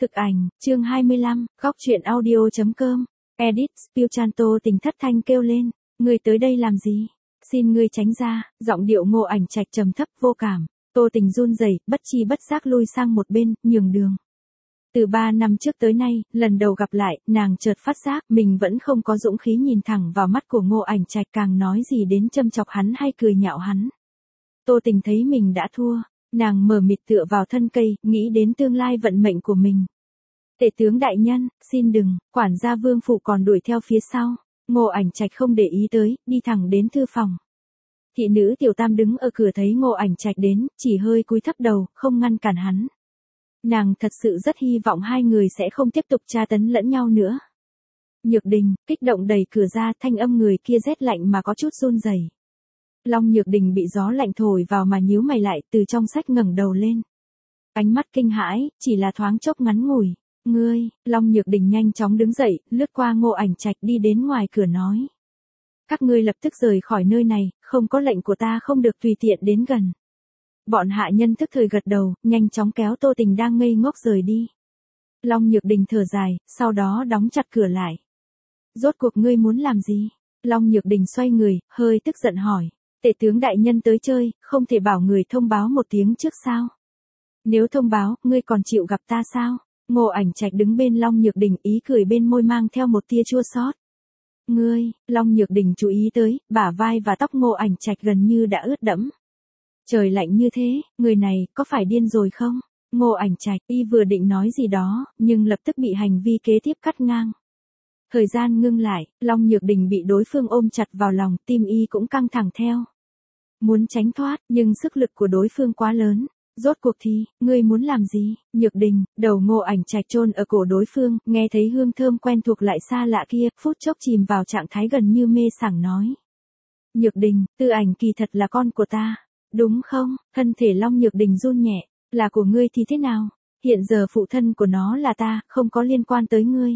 Thực ảnh, chương 25, góc truyện audio.com, edit, Spielchanto Tình thất thanh kêu lên, ngươi tới đây làm gì? Xin ngươi tránh ra, giọng điệu Ngô Ảnh Trạch trầm thấp vô cảm. Tô Tình run rẩy, bất chi bất giác lui sang một bên, nhường đường. Từ 3 năm trước tới nay, lần đầu gặp lại, nàng chợt phát giác mình vẫn không có dũng khí nhìn thẳng vào mắt của Ngô Ảnh Trạch, càng nói gì đến châm chọc hắn hay cười nhạo hắn. Tô Tình thấy mình đã thua, nàng mờ mịt tựa vào thân cây, nghĩ đến tương lai vận mệnh của mình. Tể tướng đại nhân, xin đừng, quản gia Vương Phủ còn đuổi theo phía sau. Ngô Ảnh Trạch không để ý tới, đi thẳng đến thư phòng. Thị nữ Tiểu Tam đứng ở cửa thấy Ngô Ảnh Trạch đến, chỉ hơi cúi thấp đầu, không ngăn cản hắn. Nàng thật sự rất hy vọng hai người sẽ không tiếp tục tra tấn lẫn nhau nữa. Nhược Đình, kích động đẩy cửa ra, thanh âm người kia rét lạnh mà có chút run rẩy. Long Nhược Đình bị gió lạnh thổi vào mà nhíu mày lại, từ trong sách ngẩng đầu lên. Ánh mắt kinh hãi, chỉ là thoáng chốc ngắn ngủi. Ngươi, Long Nhược Đình nhanh chóng đứng dậy, lướt qua Ngô Ảnh Trạch đi đến ngoài cửa nói. Các ngươi lập tức rời khỏi nơi này, không có lệnh của ta không được tùy tiện đến gần. Bọn hạ nhân tức thời gật đầu, nhanh chóng kéo Tô Tình đang ngây ngốc rời đi. Long Nhược Đình thở dài, sau đó đóng chặt cửa lại. Rốt cuộc ngươi muốn làm gì? Long Nhược Đình xoay người, hơi tức giận hỏi. Tể tướng đại nhân tới chơi, không thể bảo người thông báo một tiếng trước sao? Nếu thông báo, ngươi còn chịu gặp ta sao? Ngô Ảnh Trạch đứng bên Long Nhược Đình, ý cười bên môi mang theo một tia chua xót. Ngươi, Long Nhược Đình chú ý tới, bả vai và tóc Ngô Ảnh Trạch gần như đã ướt đẫm. Trời lạnh như thế, người này, có phải điên rồi không? Ngô Ảnh Trạch, y vừa định nói gì đó, nhưng lập tức bị hành vi kế tiếp cắt ngang. Thời gian ngưng lại, Long Nhược Đình bị đối phương ôm chặt vào lòng, tim y cũng căng thẳng theo. Muốn tránh thoát, nhưng sức lực của đối phương quá lớn. Rốt cuộc thì, ngươi muốn làm gì? Nhược Đình, đầu Ngô Ảnh Trạch chôn ở cổ đối phương, nghe thấy hương thơm quen thuộc lại xa lạ kia, phút chốc chìm vào trạng thái gần như mê sảng nói. Nhược Đình, Tư Ảnh kỳ thật là con của ta, đúng không? Thân thể Long Nhược Đình run nhẹ, là của ngươi thì thế nào? Hiện giờ phụ thân của nó là ta, không có liên quan tới ngươi.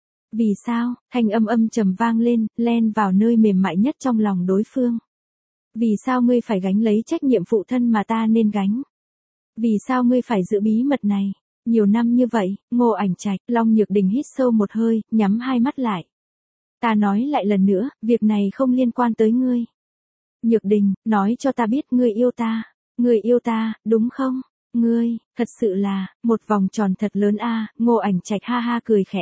Vì sao? Thanh âm trầm vang lên, len vào nơi mềm mại nhất trong lòng đối phương. Vì sao ngươi phải gánh lấy trách nhiệm phụ thân mà ta nên gánh? Vì sao ngươi phải giữ bí mật này? Nhiều năm như vậy, Ngô Ảnh Trạch, Long Nhược Đình hít sâu một hơi, nhắm hai mắt lại. Ta nói lại lần nữa, việc này không liên quan tới ngươi. Nhược Đình, nói cho ta biết ngươi yêu ta. Ngươi yêu ta, đúng không? Ngươi, thật sự là, một vòng tròn thật lớn a. Ngô Ảnh Trạch ha ha cười khẽ.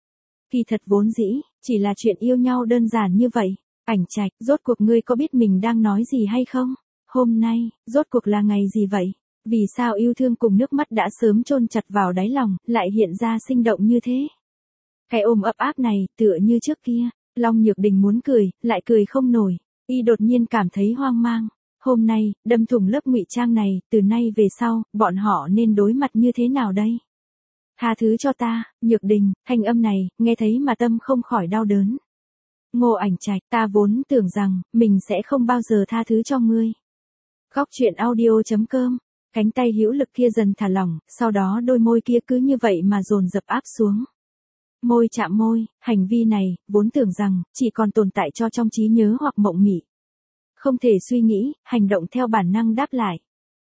Kỳ thật vốn dĩ, chỉ là chuyện yêu nhau đơn giản như vậy. Ảnh Trạch, rốt cuộc ngươi có biết mình đang nói gì hay không? Hôm nay, rốt cuộc là ngày gì vậy? Vì sao yêu thương cùng nước mắt đã sớm chôn chặt vào đáy lòng, lại hiện ra sinh động như thế? Cái ôm ấp áp này, tựa như trước kia, Long Nhược Đình muốn cười, lại cười không nổi, y đột nhiên cảm thấy hoang mang. Hôm nay, đâm thủng lớp ngụy trang này, từ nay về sau, bọn họ nên đối mặt như thế nào đây? Tha thứ cho ta, Nhược Đình, thanh âm này, nghe thấy mà tâm không khỏi đau đớn. Ngô Ảnh Trạch, ta vốn tưởng rằng, mình sẽ không bao giờ tha thứ cho ngươi. Góc truyện audio.com. Cánh tay hữu lực kia dần thả lỏng, sau đó đôi môi kia cứ như vậy mà dồn dập áp xuống. Môi chạm môi, hành vi này, vốn tưởng rằng, chỉ còn tồn tại cho trong trí nhớ hoặc mộng mị. Không thể suy nghĩ, hành động theo bản năng đáp lại.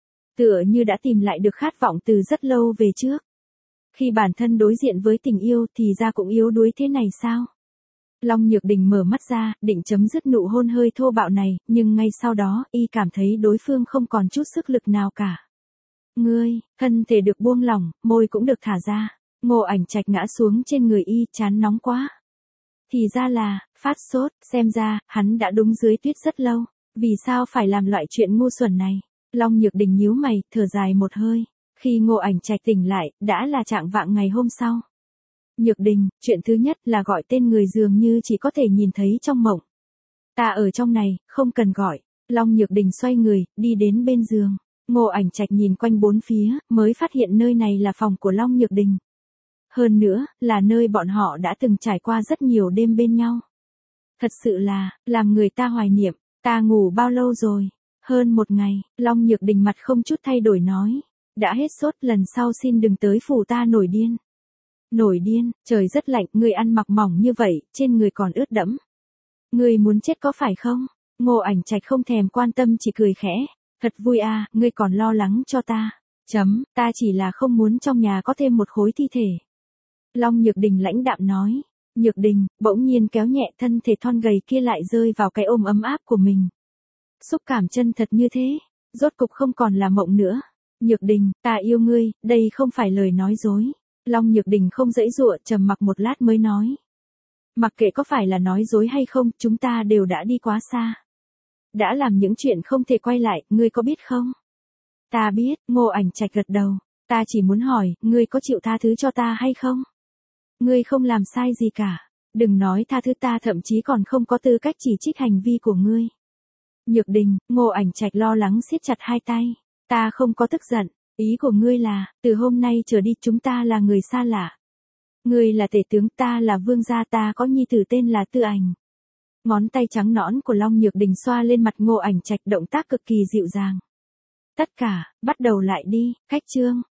Tựa như đã tìm lại được khát vọng từ rất lâu về trước. Khi bản thân đối diện với tình yêu thì ra cũng yếu đuối thế này sao? Long Nhược Đình mở mắt ra, định chấm dứt nụ hôn hơi thô bạo này, nhưng ngay sau đó, y cảm thấy đối phương không còn chút sức lực nào cả. Ngươi, thân thể được buông lỏng, môi cũng được thả ra. Ngô Ảnh Trạch ngã xuống trên người y, chán nóng quá. Thì ra là, phát sốt, xem ra, hắn đã đúng dưới tuyết rất lâu. Vì sao phải làm loại chuyện ngu xuẩn này? Long Nhược Đình nhíu mày, thở dài một hơi. Khi Ngô Ảnh Trạch tỉnh lại, đã là trạng vạng ngày hôm sau. Nhược Đình, chuyện thứ nhất là gọi tên người dường như chỉ có thể nhìn thấy trong mộng. Ta ở trong này, không cần gọi. Long Nhược Đình xoay người, đi đến bên giường. Ngô Ảnh Trạch nhìn quanh bốn phía, mới phát hiện nơi này là phòng của Long Nhược Đình. Hơn nữa, là nơi bọn họ đã từng trải qua rất nhiều đêm bên nhau. Thật sự là, làm người ta hoài niệm, ta ngủ bao lâu rồi? Hơn một ngày, Long Nhược Đình mặt không chút thay đổi nói. Đã hết sốt, lần sau xin đừng tới phủ ta nổi điên. Nổi điên, trời rất lạnh, ngươi ăn mặc mỏng như vậy, trên người còn ướt đẫm. Ngươi muốn chết có phải không? Ngô Ảnh Trạch không thèm quan tâm chỉ cười khẽ. Thật vui à, ngươi còn lo lắng cho ta. Ta chỉ là không muốn trong nhà có thêm một khối thi thể. Long Nhược Đình lãnh đạm nói. Nhược Đình, bỗng nhiên kéo nhẹ thân thể thon gầy kia lại rơi vào cái ôm ấm áp của mình. Xúc cảm chân thật như thế, rốt cục không còn là mộng nữa. Nhược Đình, ta yêu ngươi, đây không phải lời nói dối. Long Nhược Đình không giãy giụa, trầm mặc một lát mới nói. Mặc kệ có phải là nói dối hay không, chúng ta đều đã đi quá xa. Đã làm những chuyện không thể quay lại, ngươi có biết không? Ta biết, Ngô Ảnh Trạch gật đầu. Ta chỉ muốn hỏi, ngươi có chịu tha thứ cho ta hay không? Ngươi không làm sai gì cả. Đừng nói tha thứ, ta thậm chí còn không có tư cách chỉ trích hành vi của ngươi. Nhược Đình, Ngô Ảnh Trạch lo lắng siết chặt hai tay. Ta không có tức giận. Ý của ngươi là, từ hôm nay trở đi chúng ta là người xa lạ. Ngươi là tể tướng, ta là vương gia, ta có nhi tử tên là Tư Ảnh. Ngón tay trắng nõn của Long Nhược Đình xoa lên mặt Ngô Ảnh Trạch, động tác cực kỳ dịu dàng. Tất cả, bắt đầu lại đi, khách trương.